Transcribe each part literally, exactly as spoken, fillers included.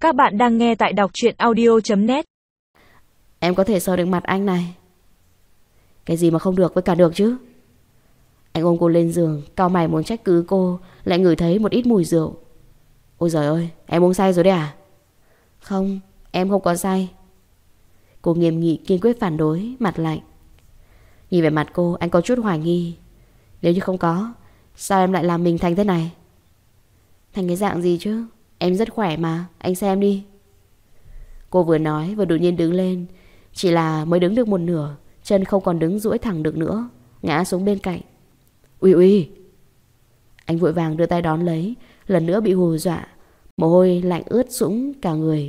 Các bạn đang nghe tại đọc truyện audio chấm net. Em có thể sờ được mặt anh này. Cái gì mà không được với cả được chứ? Anh ôm cô lên giường, cau mày muốn trách cứ cô, lại ngửi thấy một ít mùi rượu. Ôi giời ơi, em uống say rồi đấy à? Không, em không có say. Cô nghiêm nghị kiên quyết phản đối, mặt lạnh. Nhìn về mặt cô, anh có chút hoài nghi. Nếu như không có, sao em lại làm mình thành thế này? Thành cái dạng gì chứ? Em rất khỏe mà, anh xem đi. Cô vừa nói vừa đột nhiên đứng lên. Chỉ là mới đứng được một nửa, chân không còn đứng duỗi thẳng được nữa, ngã xuống bên cạnh. Uy uy. Anh vội vàng đưa tay đón lấy, lần nữa bị hù dọa, mồ hôi lạnh ướt sũng cả người.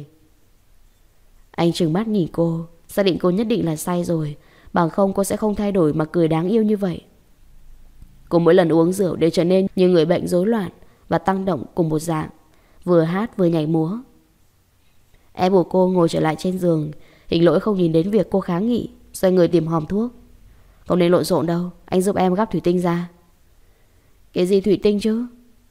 Anh trừng mắt nhìn cô, xác định cô nhất định là say rồi, bằng không cô sẽ không thay đổi mà cười đáng yêu như vậy. Cô mỗi lần uống rượu đều trở nên như người bệnh rối loạn và tăng động cùng một dạng, vừa hát vừa nhảy múa. Em buộc cô ngồi trở lại trên giường. Hình Lỗi không nhìn đến việc cô kháng nghị, xoay người tìm hòm thuốc. Không nên lộn xộn đâu, anh giúp em gắp thủy tinh ra. Cái gì thủy tinh chứ?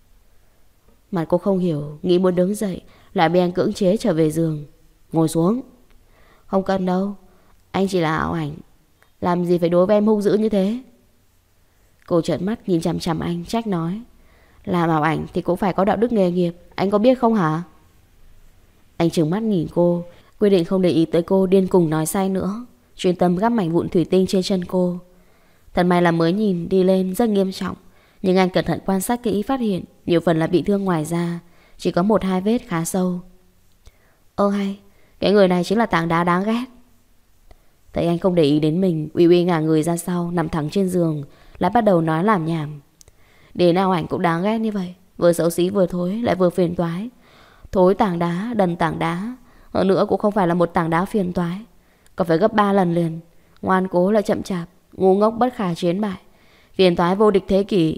Mặt cô không hiểu, nghĩ muốn đứng dậy, lại bị anh cưỡng chế trở về giường. Ngồi xuống. Không cần đâu, anh chỉ là ảo ảnh, làm gì phải đối với em hung dữ như thế? Cô trợn mắt nhìn chằm chằm anh, trách nói. Làm ảo ảnh thì cũng phải có đạo đức nghề nghiệp, anh có biết không hả? Anh trừng mắt nhìn cô, quyết định không để ý tới cô điên cùng nói sai nữa, chuyên tâm gắp mảnh vụn thủy tinh trên chân cô. Thật may là mới nhìn đi lên rất nghiêm trọng, nhưng anh cẩn thận quan sát kỹ phát hiện nhiều phần là bị thương ngoài da, chỉ có một hai vết khá sâu. Ơ hay, cái người này chính là tảng đá đáng ghét. Thấy anh không để ý đến mình, Uy Uy ngả người ra sau, nằm thẳng trên giường, lại bắt đầu nói làm nhảm. Để nào ảnh cũng đáng ghét như vậy, vừa xấu xí vừa thối, lại vừa phiền toái. Thối tảng đá, đần tảng đá. Hơn nữa cũng không phải là một tảng đá phiền toái, còn phải gấp ba lần liền. Ngoan cố lại chậm chạp, ngu ngốc bất khả chiến bại, phiền toái vô địch thế kỷ.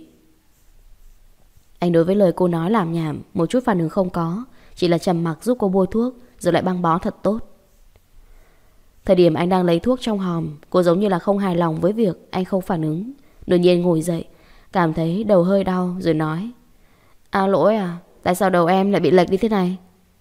Anh đối với lời cô nói làm nhảm một chút phản ứng không có, chỉ là trầm mặc giúp cô bôi thuốc, rồi lại băng bó thật tốt. Thời điểm anh đang lấy thuốc trong hòm, cô giống như là không hài lòng với việc anh không phản ứng, đột nhiên ngồi dậy, cảm thấy đầu hơi đau rồi nói. À Lỗi à, tại sao đầu em lại bị lệch như thế này?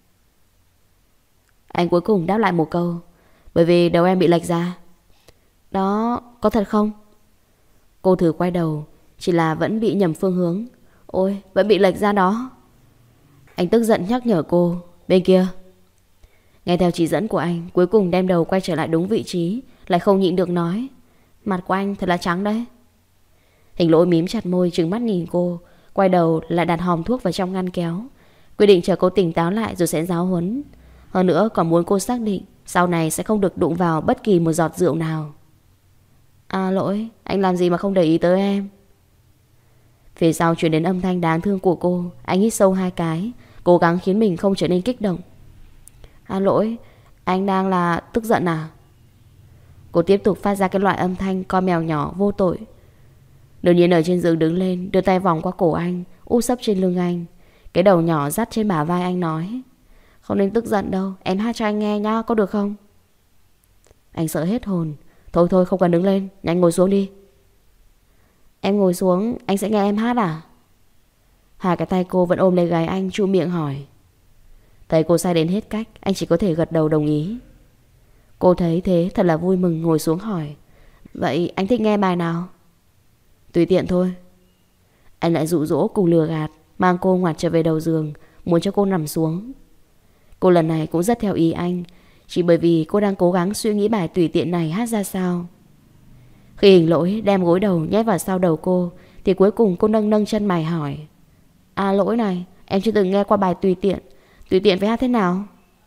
Anh cuối cùng đáp lại một câu. Bởi vì đầu em bị lệch ra. Đó, có thật không? Cô thử quay đầu, chỉ là vẫn bị nhầm phương hướng. Ôi, vẫn bị lệch ra đó. Anh tức giận nhắc nhở cô. Bên kia. Nghe theo chỉ dẫn của anh, cuối cùng đem đầu quay trở lại đúng vị trí, lại không nhịn được nói. Mặt của anh thật là trắng đấy. Hình Lỗi mím chặt môi trừng mắt nhìn cô, quay đầu lại đặt hòm thuốc vào trong ngăn kéo, quyết định chờ cô tỉnh táo lại rồi sẽ giáo huấn. Hơn nữa còn muốn cô xác định sau này sẽ không được đụng vào bất kỳ một giọt rượu nào. À Lỗi, anh làm gì mà không để ý tới em? Phía sau truyền đến âm thanh đáng thương của cô. Anh hít sâu hai cái, cố gắng khiến mình không trở nên kích động. À Lỗi, anh đang là tức giận à? Cô tiếp tục phát ra cái loại âm thanh con mèo nhỏ vô tội. Đột nhiên ở trên giường đứng lên, đưa tay vòng qua cổ anh, úp sấp trên lưng anh, cái đầu nhỏ dắt trên bả vai anh nói. Không nên tức giận đâu, em hát cho anh nghe nhá, có được không? Anh sợ hết hồn. Thôi thôi không cần đứng lên, nhanh ngồi xuống đi. Em ngồi xuống, anh sẽ nghe em hát à? Hai cái tay cô vẫn ôm lấy gáy anh, chu miệng hỏi. Thấy cô say đến hết cách, anh chỉ có thể gật đầu đồng ý. Cô thấy thế thật là vui mừng, ngồi xuống hỏi. Vậy anh thích nghe bài nào? Tùy tiện thôi. Anh lại dụ dỗ cùng lừa gạt, mang cô ngoặt trở về đầu giường, muốn cho cô nằm xuống. Cô lần này cũng rất theo ý anh, chỉ bởi vì cô đang cố gắng suy nghĩ bài tùy tiện này hát ra sao. Khi Hình Lỗi đem gối đầu nhét vào sau đầu cô, thì cuối cùng cô nâng nâng chân mày hỏi. À Lỗi này, em chưa từng nghe qua bài tùy tiện. Tùy tiện phải hát thế nào?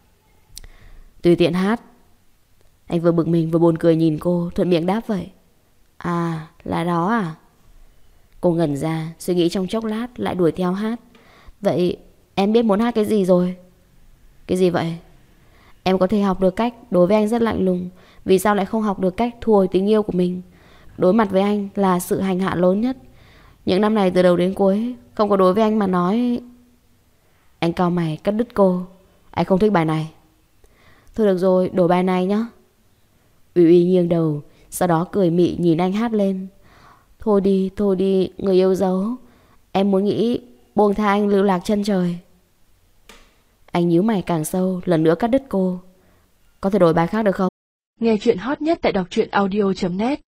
Tùy tiện hát. Anh vừa bực mình vừa buồn cười nhìn cô, thuận miệng đáp vậy. À, là đó à? Cô ngẩn ra, suy nghĩ trong chốc lát, lại đuổi theo hát. Vậy em biết muốn hát cái gì rồi? Cái gì vậy? Em có thể học được cách đối với anh rất lạnh lùng, vì sao lại không học được cách thu hồi tình yêu của mình? Đối mặt với anh là sự hành hạ lớn nhất. Những năm này từ đầu đến cuối, không có đối với anh mà nói. Anh cau mày cắt đứt cô. Anh không thích bài này. Thôi được rồi, đổi bài này nhá. Uy Uy nghiêng đầu, sau đó cười mị nhìn anh hát lên. Thôi đi, thôi đi, người yêu dấu. Em muốn nghĩ buông tha anh lưu lạc chân trời. Anh nhíu mày càng sâu, lần nữa cắt đứt cô. Có thể đổi bài khác được không? Nghe chuyện hot nhất tại đọc truyện audio chấm net.